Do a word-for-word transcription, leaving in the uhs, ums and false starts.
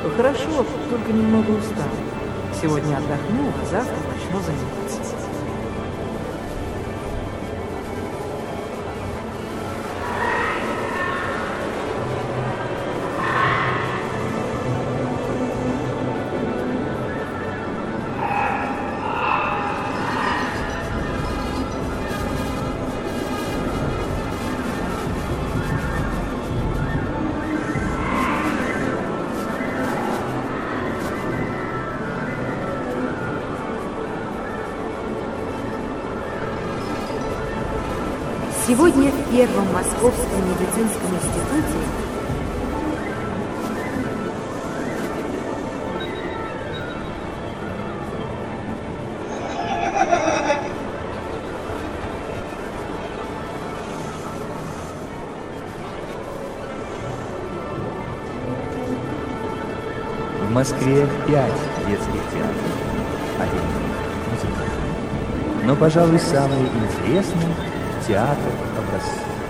Хорошо, только немного устал. Сегодня отдохну, а завтра начну заниматься. Сегодня в Первом Московском медицинском институте В Москве пять детских театров, один музыкальный. Но, пожалуй, самый интересный театр образцов.